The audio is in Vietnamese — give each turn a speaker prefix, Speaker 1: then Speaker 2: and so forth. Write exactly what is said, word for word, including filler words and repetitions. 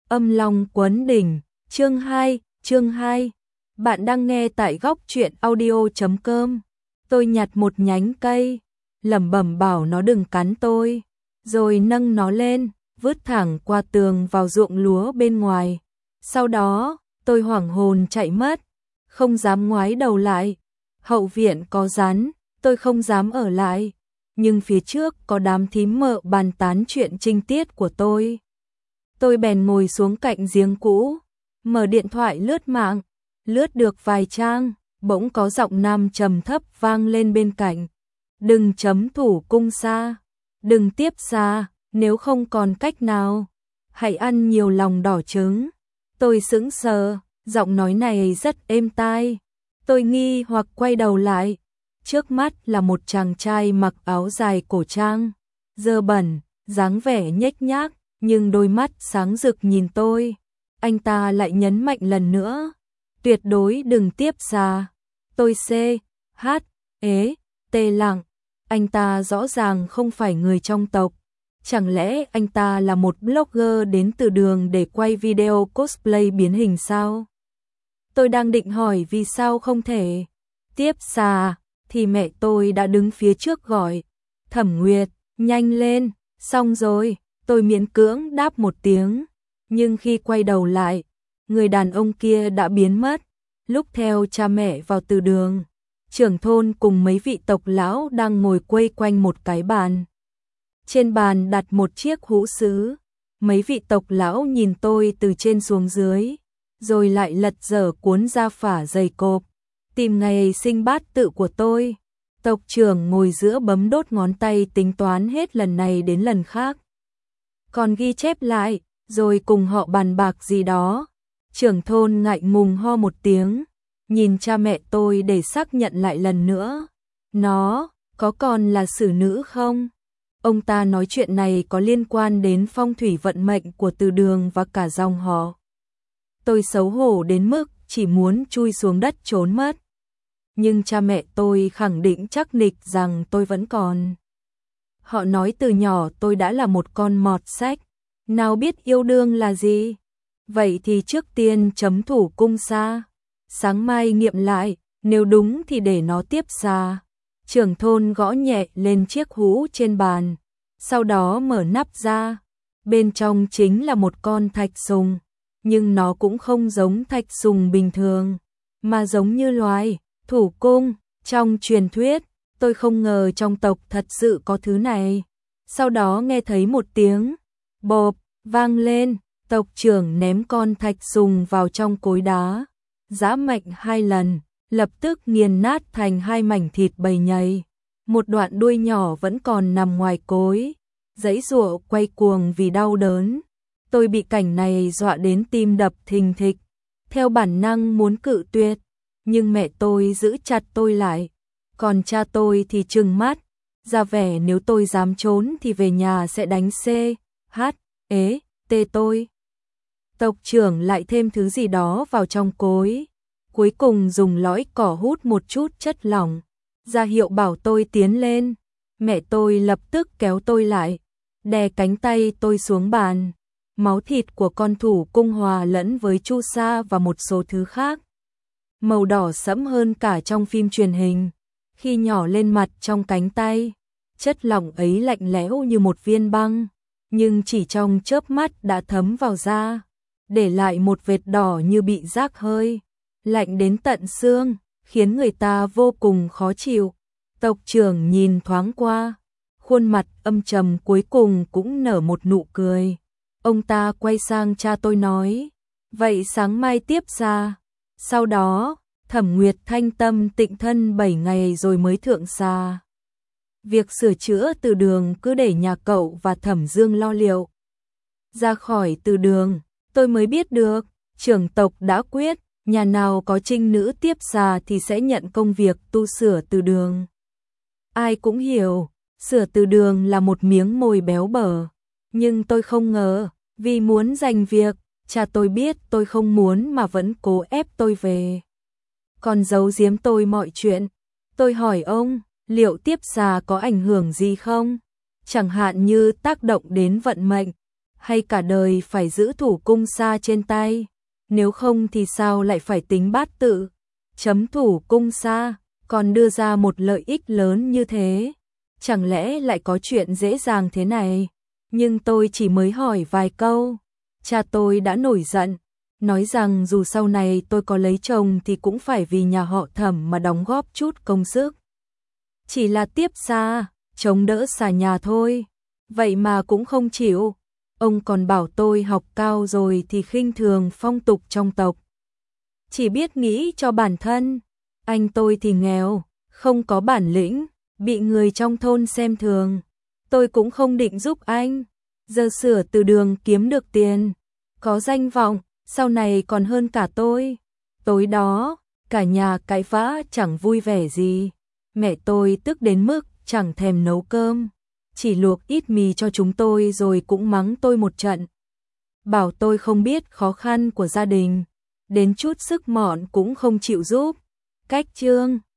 Speaker 1: Âm long quấn đỉnh, chương hai, chương hai. Bạn đang nghe tại góc truyện audio chấm com. Tôi nhặt một nhánh cây, lẩm bẩm bảo nó đừng cắn tôi, rồi nâng nó lên, vứt thẳng qua tường vào ruộng lúa bên ngoài. Sau đó, tôi hoảng hồn chạy mất, không dám ngoái đầu lại. Hậu viện có rắn, tôi không dám ở lại, nhưng phía trước có đám thím mợ bàn tán chuyện trinh tiết của tôi. Tôi bèn ngồi xuống cạnh giếng cũ, mở điện thoại lướt mạng, lướt được vài trang, bỗng có giọng nam trầm thấp vang lên bên cạnh. Đừng chấm thủ cung xa, đừng tiếp xa, nếu không còn cách nào, hãy ăn nhiều lòng đỏ trứng. Tôi sững sờ, giọng nói này rất êm tai. Tôi nghi hoặc quay đầu lại, trước mắt là một chàng trai mặc áo dài cổ trang, dơ bẩn, dáng vẻ nhếch nhác, nhưng đôi mắt sáng rực nhìn tôi. Anh ta lại nhấn mạnh lần nữa, tuyệt đối đừng tiếp xa. Tôi c, h, ế, tê lặng, anh ta rõ ràng không phải người trong tộc. Chẳng lẽ anh ta là một blogger đến từ đường để quay video cosplay biến hình sao? Tôi đang định hỏi vì sao không thể tiếp xa, thì mẹ tôi đã đứng phía trước gọi, Thẩm Nguyệt, nhanh lên, xong rồi. Tôi miễn cưỡng đáp một tiếng, nhưng khi quay đầu lại, người đàn ông kia đã biến mất. Lúc theo cha mẹ vào từ đường, trưởng thôn cùng mấy vị tộc lão đang ngồi quây quanh một cái bàn. Trên bàn đặt một chiếc hũ sứ. Mấy vị tộc lão nhìn tôi từ trên xuống dưới, rồi lại lật dở cuốn gia phả dày cộp, tìm ngày sinh bát tự của tôi. Tộc trưởng ngồi giữa bấm đốt ngón tay tính toán hết lần này đến lần khác, còn ghi chép lại, rồi cùng họ bàn bạc gì đó. Trưởng thôn ngại ngùng ho một tiếng, nhìn cha mẹ tôi để xác nhận lại lần nữa. Nó, có còn là xử nữ không? Ông ta nói chuyện này có liên quan đến phong thủy vận mệnh của từ đường và cả dòng họ. Tôi xấu hổ đến mức chỉ muốn chui xuống đất trốn mất. Nhưng cha mẹ tôi khẳng định chắc nịch rằng tôi vẫn còn. Họ nói từ nhỏ tôi đã là một con mọt sách, nào biết yêu đương là gì. Vậy thì trước tiên chấm thủ cung xa, sáng mai nghiệm lại, nếu đúng thì để nó tiếp xa. Trưởng thôn gõ nhẹ lên chiếc hũ trên bàn, sau đó mở nắp ra. Bên trong chính là một con thạch sùng, nhưng nó cũng không giống thạch sùng bình thường, mà giống như loài thủ cung trong truyền thuyết. Tôi không ngờ trong tộc thật sự có thứ này. Sau đó nghe thấy một tiếng bộp vang lên, tộc trưởng ném con thạch sùng vào trong cối đá, giã mạnh hai lần, lập tức nghiền nát thành hai mảnh thịt bầy nhầy. Một đoạn đuôi nhỏ vẫn còn nằm ngoài cối, giãy giụa quay cuồng vì đau đớn. Tôi bị cảnh này dọa đến tim đập thình thịch, theo bản năng muốn cự tuyệt, nhưng mẹ tôi giữ chặt tôi lại. Còn cha tôi thì trừng mắt, ra vẻ nếu tôi dám trốn thì về nhà sẽ đánh c, h, ế, tê tôi. Tộc trưởng lại thêm thứ gì đó vào trong cối, cuối cùng dùng lõi cỏ hút một chút chất lỏng, ra hiệu bảo tôi tiến lên. Mẹ tôi lập tức kéo tôi lại, đè cánh tay tôi xuống bàn. Máu thịt của con thủ cung hòa lẫn với chu sa và một số thứ khác, màu đỏ sẫm hơn cả trong phim truyền hình. Khi nhỏ lên mặt trong cánh tay, chất lỏng ấy lạnh lẽo như một viên băng, nhưng chỉ trong chớp mắt đã thấm vào da, để lại một vệt đỏ như bị rác hơi, lạnh đến tận xương, khiến người ta vô cùng khó chịu. Tộc trưởng nhìn thoáng qua, khuôn mặt âm trầm cuối cùng cũng nở một nụ cười. Ông ta quay sang cha tôi nói, vậy sáng mai tiếp ra. Sau đó, Thẩm Nguyệt thanh tâm tịnh thân bảy ngày rồi mới thượng xa. Việc sửa chữa từ đường cứ để nhà cậu và Thẩm Dương lo liệu. Ra khỏi từ đường, tôi mới biết được, trưởng tộc đã quyết, nhà nào có trinh nữ tiếp xa thì sẽ nhận công việc tu sửa từ đường. Ai cũng hiểu, sửa từ đường là một miếng mồi béo bở. Nhưng tôi không ngờ, vì muốn giành việc, cha tôi biết tôi không muốn mà vẫn cố ép tôi về. Còn giấu giếm tôi mọi chuyện. Tôi hỏi ông, liệu tiếp xà có ảnh hưởng gì không? Chẳng hạn như tác động đến vận mệnh. hay cả đời phải giữ thủ cung sa trên tay, nếu không thì sao lại phải tính bát tự, chấm thủ cung sa, còn đưa ra một lợi ích lớn như thế, chẳng lẽ lại có chuyện dễ dàng thế này? Nhưng tôi chỉ mới hỏi vài câu, cha tôi đã nổi giận, nói rằng dù sau này tôi có lấy chồng thì cũng phải vì nhà họ Thẩm mà đóng góp chút công sức. Chỉ là tiếp xa, chống đỡ xà nhà thôi, vậy mà cũng không chịu. Ông còn bảo tôi học cao rồi thì khinh thường phong tục trong tộc, chỉ biết nghĩ cho bản thân. Anh tôi thì nghèo, không có bản lĩnh, bị người trong thôn xem thường. Tôi cũng không định giúp anh, giờ sửa từ đường kiếm được tiền, có danh vọng, sau này còn hơn cả tôi. Tối đó, cả nhà cãi vã chẳng vui vẻ gì. Mẹ tôi tức đến mức chẳng thèm nấu cơm, chỉ luộc ít mì cho chúng tôi rồi cũng mắng tôi một trận. Bảo tôi không biết khó khăn của gia đình, đến chút sức mọn cũng không chịu giúp. Cách chương